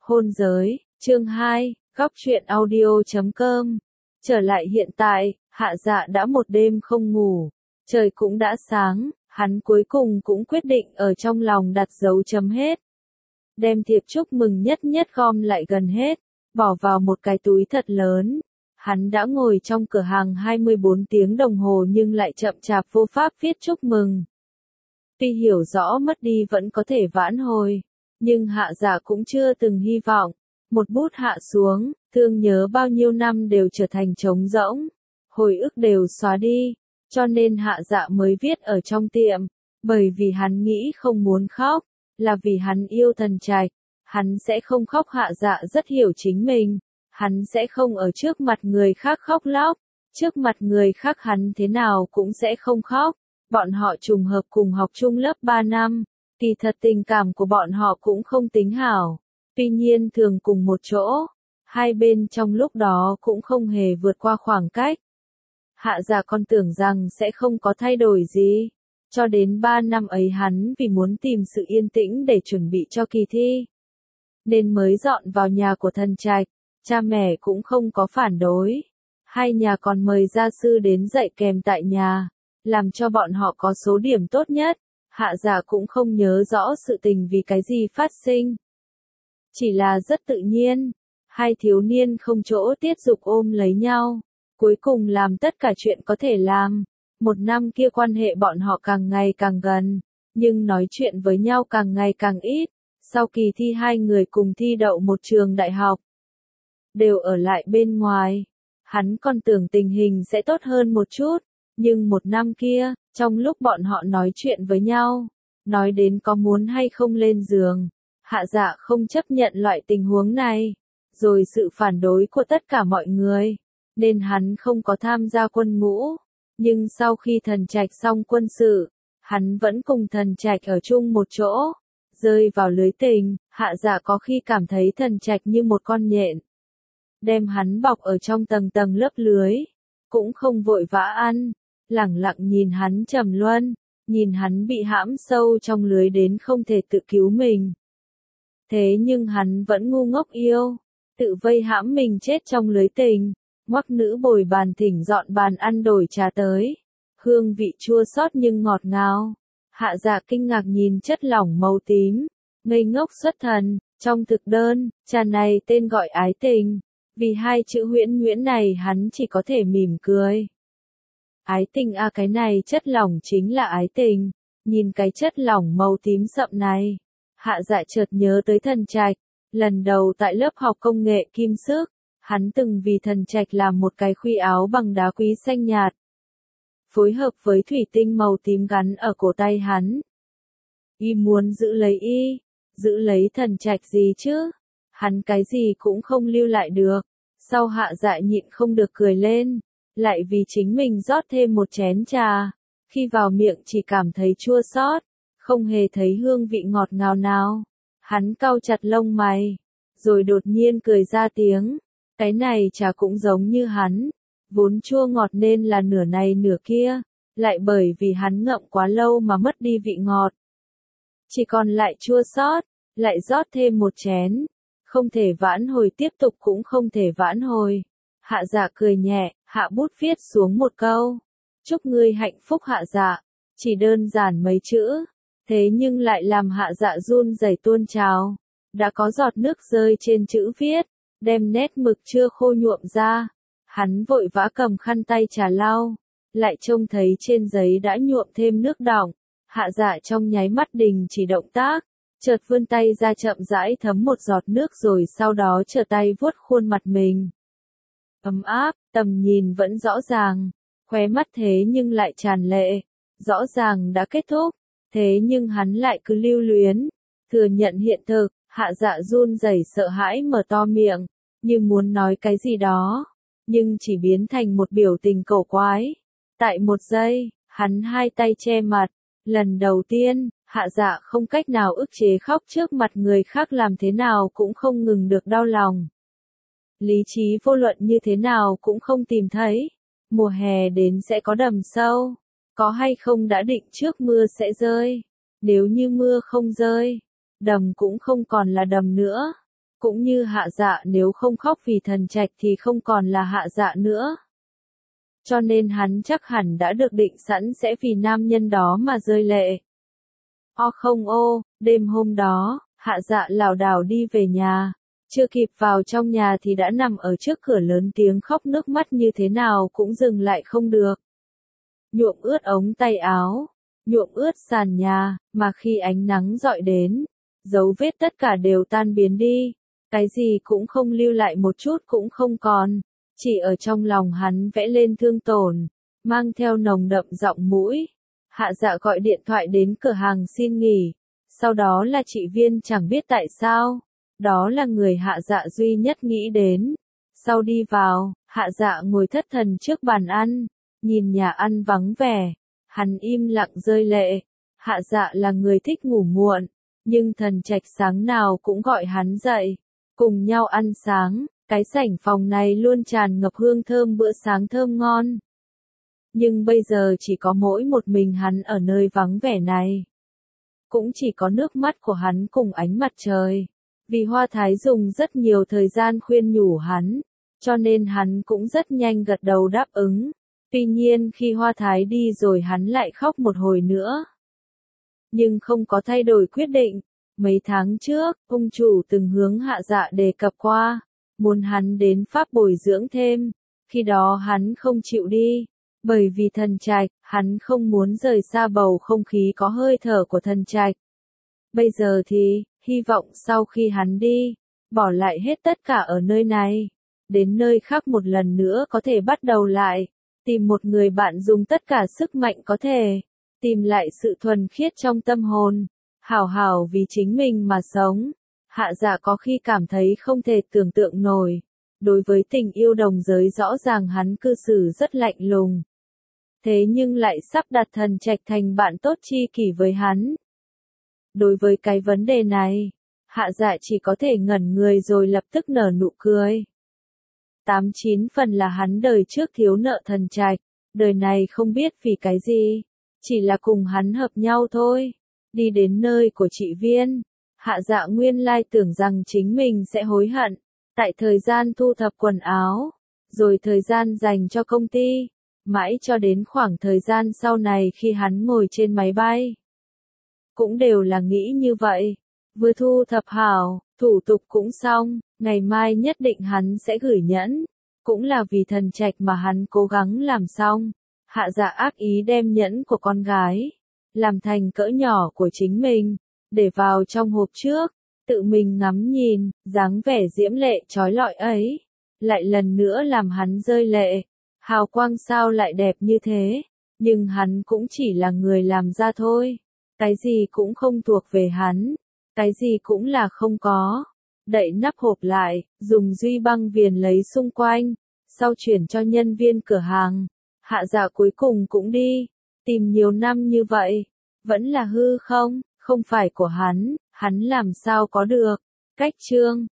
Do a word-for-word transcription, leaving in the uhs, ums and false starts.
Hôn giới, chương hai, góc truyện audio chấm com. Trở lại hiện tại, Hạ Dạ đã một đêm không ngủ, trời cũng đã sáng, hắn cuối cùng cũng quyết định ở trong lòng đặt dấu chấm hết. Đem thiệp chúc mừng nhất nhất gom lại gần hết, bỏ vào một cái túi thật lớn. Hắn đã ngồi trong cửa hàng hai mươi bốn tiếng đồng hồ nhưng lại chậm chạp vô pháp viết chúc mừng. Tuy hiểu rõ mất đi vẫn có thể vãn hồi, nhưng Hạ Dạ cũng chưa từng hy vọng. Một bút hạ xuống, thương nhớ bao nhiêu năm đều trở thành trống rỗng, hồi ức đều xóa đi, cho nên Hạ Dạ mới viết ở trong tiệm, bởi vì hắn nghĩ không muốn khóc, là vì hắn yêu Thần Trạch, hắn sẽ không khóc. Hạ Dạ rất hiểu chính mình, hắn sẽ không ở trước mặt người khác khóc lóc, trước mặt người khác hắn thế nào cũng sẽ không khóc. Bọn họ trùng hợp cùng học chung lớp ba năm, kỳ thật tình cảm của bọn họ cũng không tính hảo. Tuy nhiên thường cùng một chỗ, hai bên trong lúc đó cũng không hề vượt qua khoảng cách. Hạ Dạ còn tưởng rằng sẽ không có thay đổi gì. Cho đến ba năm ấy hắn vì muốn tìm sự yên tĩnh để chuẩn bị cho kỳ thi, nên mới dọn vào nhà của Thần Trạch, cha mẹ cũng không có phản đối. Hai nhà còn mời gia sư đến dạy kèm tại nhà, làm cho bọn họ có số điểm tốt nhất. Hạ Dạ cũng không nhớ rõ sự tình vì cái gì phát sinh. Chỉ là rất tự nhiên, hai thiếu niên không chỗ tiết dục ôm lấy nhau, cuối cùng làm tất cả chuyện có thể làm. Một năm kia quan hệ bọn họ càng ngày càng gần, nhưng nói chuyện với nhau càng ngày càng ít. Sau kỳ thi hai người cùng thi đậu một trường đại học, đều ở lại bên ngoài. Hắn còn tưởng tình hình sẽ tốt hơn một chút, nhưng một năm kia, trong lúc bọn họ nói chuyện với nhau, nói đến có muốn hay không lên giường, Hạ Dạ không chấp nhận loại tình huống này, rồi sự phản đối của tất cả mọi người, nên hắn không có tham gia quân ngũ. Nhưng sau khi Thần Trạch xong quân sự, hắn vẫn cùng Thần Trạch ở chung một chỗ, rơi vào lưới tình. Hạ Dạ có khi cảm thấy Thần Trạch như một con nhện, đem hắn bọc ở trong tầng tầng lớp lưới, cũng không vội vã ăn, lẳng lặng nhìn hắn trầm luân, nhìn hắn bị hãm sâu trong lưới đến không thể tự cứu mình. Thế nhưng hắn vẫn ngu ngốc yêu, tự vây hãm mình chết trong lưới tình. Ngoắc nữ bồi bàn thỉnh dọn bàn ăn đổi trà tới, hương vị chua xót nhưng ngọt ngào. Hạ Dạ kinh ngạc nhìn chất lỏng màu tím, ngây ngốc xuất thần. Trong thực đơn, trà này tên gọi ái tình, vì hai chữ huyễn nhuyễn này hắn chỉ có thể mỉm cười. Ái tình à, cái này chất lỏng chính là ái tình. Nhìn cái chất lỏng màu tím sậm này, Hạ Dạ chợt nhớ tới Thần Trạch. Lần đầu tại lớp học công nghệ kim sức, hắn từng vì Thần Trạch làm một cái khuy áo bằng đá quý xanh nhạt, phối hợp với thủy tinh màu tím gắn ở cổ tay hắn. Y muốn giữ lấy y, giữ lấy Thần Trạch gì chứ? Hắn cái gì cũng không lưu lại được. Sau Hạ Dạ nhịn không được cười lên, lại vì chính mình rót thêm một chén trà. Khi vào miệng chỉ cảm thấy chua xót, không hề thấy hương vị ngọt ngào nào. Hắn cau chặt lông mày, rồi đột nhiên cười ra tiếng. Cái này trà cũng giống như hắn, vốn chua ngọt nên là nửa này nửa kia, lại bởi vì hắn ngậm quá lâu mà mất đi vị ngọt, chỉ còn lại chua xót. Lại rót thêm một chén, không thể vãn hồi, tiếp tục cũng không thể vãn hồi. Hạ Dạ cười nhẹ, hạ bút viết xuống một câu, chúc ngươi hạnh phúc. Hạ Dạ, chỉ đơn giản mấy chữ, thế nhưng lại làm Hạ Dạ run rẩy tuôn trào. Đã có giọt nước rơi trên chữ viết, đem nét mực chưa khô nhuộm ra. Hắn vội vã cầm khăn tay trà lau, lại trông thấy trên giấy đã nhuộm thêm nước đọng. Hạ Dạ trong nháy mắt đình chỉ động tác, chợt vươn tay ra chậm rãi thấm một giọt nước, rồi sau đó trở tay vuốt khuôn mặt mình. Ấm áp, tầm nhìn vẫn rõ ràng, khóe mắt thế nhưng lại tràn lệ. Rõ ràng đã kết thúc, thế nhưng hắn lại cứ lưu luyến, thừa nhận hiện thực. Hạ Dạ run rẩy sợ hãi mở to miệng, như muốn nói cái gì đó, nhưng chỉ biến thành một biểu tình cổ quái. Tại một giây, hắn hai tay che mặt. Lần đầu tiên, Hạ Dạ không cách nào ức chế khóc trước mặt người khác, làm thế nào cũng không ngừng được đau lòng. Lý trí vô luận như thế nào cũng không tìm thấy. Mùa hè đến sẽ có đầm sâu, có hay không đã định trước mưa sẽ rơi. Nếu như mưa không rơi, đầm cũng không còn là đầm nữa. Cũng như Hạ Dạ nếu không khóc vì Thần Trạch thì không còn là Hạ Dạ nữa. Cho nên hắn chắc hẳn đã được định sẵn sẽ vì nam nhân đó mà rơi lệ. O không ô, đêm hôm đó, Hạ Dạ lảo đảo đi về nhà. Chưa kịp vào trong nhà thì đã nằm ở trước cửa lớn tiếng khóc nước mắt như thế nào cũng dừng lại không được. Nhuộm ướt ống tay áo, nhuộm ướt sàn nhà, mà khi ánh nắng dọi đến, dấu vết tất cả đều tan biến đi, cái gì cũng không lưu lại một chút cũng không còn, chỉ ở trong lòng hắn vẽ lên thương tổn, mang theo nồng đậm giọng mũi. Hạ Dạ gọi điện thoại đến cửa hàng xin nghỉ, sau đó là chị Viên chẳng biết tại sao, đó là người Hạ Dạ duy nhất nghĩ đến. Sau đi vào, Hạ Dạ ngồi thất thần trước bàn ăn, nhìn nhà ăn vắng vẻ, hắn im lặng rơi lệ. Hạ Dạ là người thích ngủ muộn, nhưng Thần Trạch sáng nào cũng gọi hắn dậy, cùng nhau ăn sáng, cái sảnh phòng này luôn tràn ngập hương thơm bữa sáng thơm ngon. Nhưng bây giờ chỉ có mỗi một mình hắn ở nơi vắng vẻ này. Cũng chỉ có nước mắt của hắn cùng ánh mặt trời. Vì Hoa Thái dùng rất nhiều thời gian khuyên nhủ hắn, cho nên hắn cũng rất nhanh gật đầu đáp ứng. Tuy nhiên khi Hoa Thái đi rồi hắn lại khóc một hồi nữa. Nhưng không có thay đổi quyết định. Mấy tháng trước, ông chủ từng hướng Hạ Dạ đề cập qua, muốn hắn đến Pháp bồi dưỡng thêm. Khi đó hắn không chịu đi, bởi vì Thần Trạch, hắn không muốn rời xa bầu không khí có hơi thở của Thần Trạch. Bây giờ thì, hy vọng sau khi hắn đi, bỏ lại hết tất cả ở nơi này, đến nơi khác một lần nữa có thể bắt đầu lại, tìm một người bạn dùng tất cả sức mạnh có thể, tìm lại sự thuần khiết trong tâm hồn, hảo hảo vì chính mình mà sống. Hạ Dạ có khi cảm thấy không thể tưởng tượng nổi, đối với tình yêu đồng giới rõ ràng hắn cư xử rất lạnh lùng. Thế nhưng lại sắp đặt Thần Trạch thành bạn tốt tri kỷ với hắn. Đối với cái vấn đề này, Hạ Dạ chỉ có thể ngẩn người rồi lập tức nở nụ cười. Tám chín phần là hắn đời trước thiếu nợ Thần Trạch, đời này không biết vì cái gì, chỉ là cùng hắn hợp nhau thôi. Đi đến nơi của chị Viên, Hạ Dạ nguyên lai tưởng rằng chính mình sẽ hối hận, tại thời gian thu thập quần áo, rồi thời gian dành cho công ty, mãi cho đến khoảng thời gian sau này khi hắn ngồi trên máy bay. Cũng đều là nghĩ như vậy, vừa thu thập hảo, thủ tục cũng xong, ngày mai nhất định hắn sẽ gửi nhẫn, cũng là vì Thần Trạch mà hắn cố gắng làm xong. Hạ Dạ ác ý đem nhẫn của con gái, làm thành cỡ nhỏ của chính mình, để vào trong hộp trước, tự mình ngắm nhìn, dáng vẻ diễm lệ trói lọi ấy, lại lần nữa làm hắn rơi lệ. Hào quang sao lại đẹp như thế, nhưng hắn cũng chỉ là người làm ra thôi, cái gì cũng không thuộc về hắn, cái gì cũng là không có. Đậy nắp hộp lại, dùng duy băng viền lấy xung quanh, sau chuyển cho nhân viên cửa hàng. Hạ Dạ cuối cùng cũng đi, tìm nhiều năm như vậy, vẫn là hư không, không phải của hắn, hắn làm sao có được. Cách chương